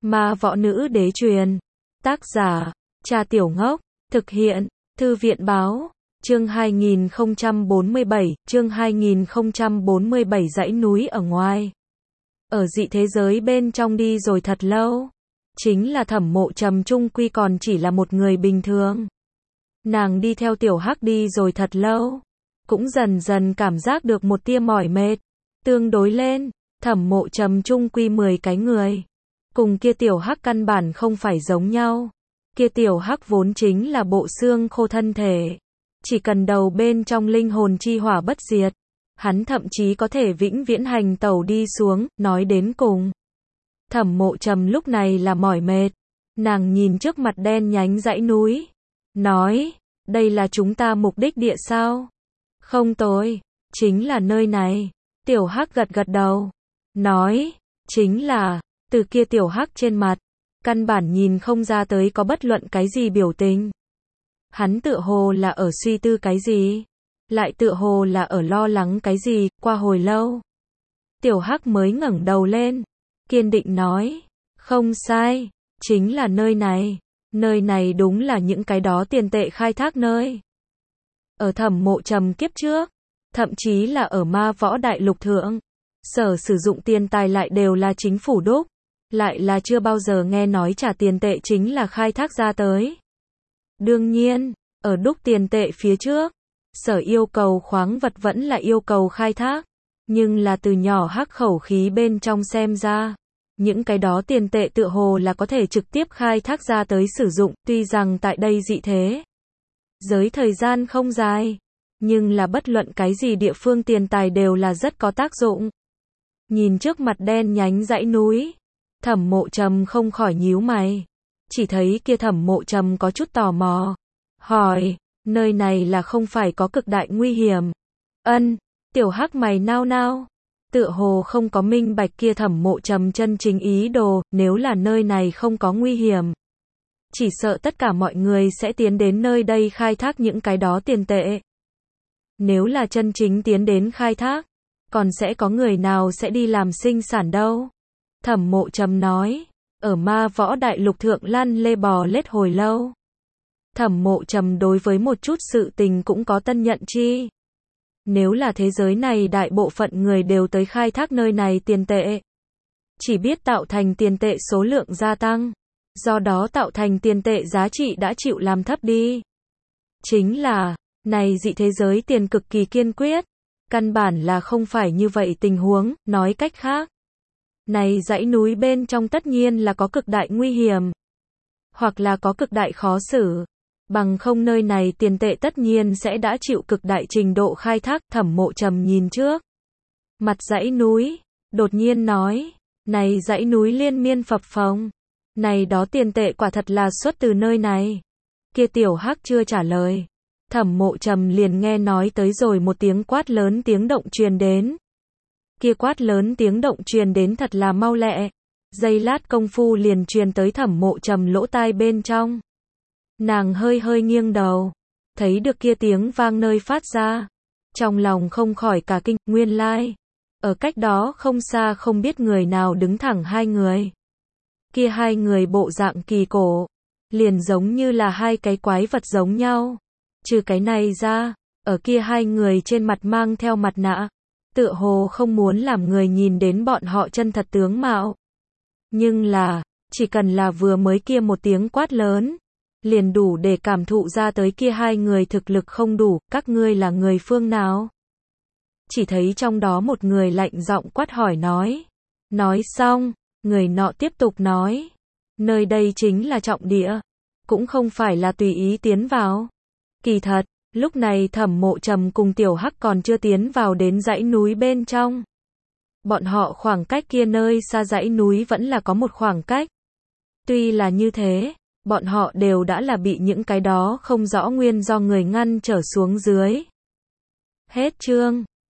Ma võ nữ đế truyền. Tác giả, Cha Tiểu Ngốc. Thực hiện, Thư viện báo. Chương 2047, dãy núi ở ngoài. Ở dị thế giới bên trong đi rồi thật lâu. Chính là Thẩm Mộ Trầm trung quy còn chỉ là một người bình thường. Nàng đi theo Tiểu Hắc đi rồi thật lâu. Cũng dần dần cảm giác được một tia mỏi mệt. Tương đối lên, Thẩm Mộ Trầm trung quy 10 cái người. Cùng kia Tiểu Hắc căn bản không phải giống nhau. Kia Tiểu Hắc vốn chính là bộ xương khô thân thể. Chỉ cần đầu bên trong linh hồn chi hỏa bất diệt. Hắn thậm chí có thể vĩnh viễn hành tẩu đi xuống, nói đến cùng. Thẩm Mộ Trầm lúc này là mỏi mệt. Nàng nhìn trước mặt đen nhánh dãy núi. Nói, đây là chúng ta mục đích địa sao? Không tồi, chính là nơi này. Tiểu Hắc gật gật đầu. Nói, chính là, từ kia Tiểu Hắc trên mặt. Căn bản nhìn không ra tới có bất luận cái gì biểu tình. Hắn tựa hồ là ở suy tư cái gì. Lại tựa hồ là ở lo lắng cái gì, qua hồi lâu. Tiểu Hắc mới ngẩng đầu lên. Kiên định nói, không sai, chính là nơi này. Nơi này đúng là những cái đó tiền tệ khai thác nơi. Ở Thẩm Mộ Trầm kiếp trước, thậm chí là ở Ma Võ Đại Lục thượng, sở sử dụng tiền tài lại đều là chính phủ đúc, lại là chưa bao giờ nghe nói trả tiền tệ chính là khai thác ra tới. Đương nhiên, ở đúc tiền tệ phía trước, sở yêu cầu khoáng vật vẫn là yêu cầu khai thác, nhưng là từ nhỏ Hắc khẩu khí bên trong xem ra, những cái đó tiền tệ tựa hồ là có thể trực tiếp khai thác ra tới sử dụng, tuy rằng tại đây dị thế giới thời gian không dài, nhưng là bất luận cái gì địa phương tiền tài đều là rất có tác dụng. Nhìn trước mặt đen nhánh dãy núi, Thẩm Mộ Trầm không khỏi nhíu mày. Chỉ thấy kia Thẩm Mộ Trầm có chút tò mò. Hỏi, nơi này là không phải có cực đại nguy hiểm? Ân, Tiểu Hắc mày nao nao. Tựa hồ không có minh bạch kia Thẩm Mộ Trầm chân chính ý đồ, nếu là nơi này không có nguy hiểm. Chỉ sợ tất cả mọi người sẽ tiến đến nơi đây khai thác những cái đó tiền tệ. Nếu là chân chính tiến đến khai thác, còn sẽ có người nào sẽ đi làm sinh sản đâu? Thẩm Mộ Trầm nói, ở Ma Võ Đại Lục thượng lăn lê bò lết hồi lâu. Thẩm Mộ Trầm đối với một chút sự tình cũng có tân nhận chi. Nếu là thế giới này đại bộ phận người đều tới khai thác nơi này tiền tệ, chỉ biết tạo thành tiền tệ số lượng gia tăng, do đó tạo thành tiền tệ giá trị đã chịu làm thấp đi. Chính là, này dị thế giới tiền cực kỳ kiên quyết, căn bản là không phải như vậy tình huống, nói cách khác. Này dãy núi bên trong tất nhiên là có cực đại nguy hiểm, hoặc là có cực đại khó xử. Bằng không nơi này tiền tệ tất nhiên sẽ đã chịu cực đại trình độ khai thác. Thẩm Mộ Trầm nhìn trước mặt dãy núi, đột nhiên nói, này dãy núi liên miên phập phồng, này đó tiền tệ quả thật là xuất từ nơi này. Kia Tiểu Hắc chưa trả lời, Thẩm Mộ Trầm liền nghe nói tới rồi một tiếng quát lớn tiếng động truyền đến. Kia quát lớn tiếng động truyền đến thật là mau lẹ, giây lát công phu liền truyền tới Thẩm Mộ Trầm lỗ tai bên trong. Nàng hơi hơi nghiêng đầu, thấy được kia tiếng vang nơi phát ra, trong lòng không khỏi cả kinh. Nguyên lai, ở cách đó không xa không biết người nào đứng thẳng hai người. Kia hai người bộ dạng kỳ cổ, liền giống như là hai cái quái vật giống nhau. Trừ cái này ra, ở kia hai người trên mặt mang theo mặt nạ, tựa hồ không muốn làm người nhìn đến bọn họ chân thật tướng mạo. Nhưng là, chỉ cần là vừa mới kia một tiếng quát lớn, liền đủ để cảm thụ ra tới kia hai người thực lực không đủ. Các ngươi là người phương nào? Chỉ thấy trong đó một người lạnh giọng quát hỏi nói. Nói xong, người nọ tiếp tục nói, nơi đây chính là trọng địa, cũng không phải là tùy ý tiến vào. Kỳ thật, lúc này Thẩm Mộ Trầm cùng Tiểu Hắc còn chưa tiến vào đến dãy núi bên trong. Bọn họ khoảng cách kia nơi xa dãy núi vẫn là có một khoảng cách. Tuy là như thế, bọn họ đều đã là bị những cái đó không rõ nguyên do người ngăn trở xuống dưới. Hết chương.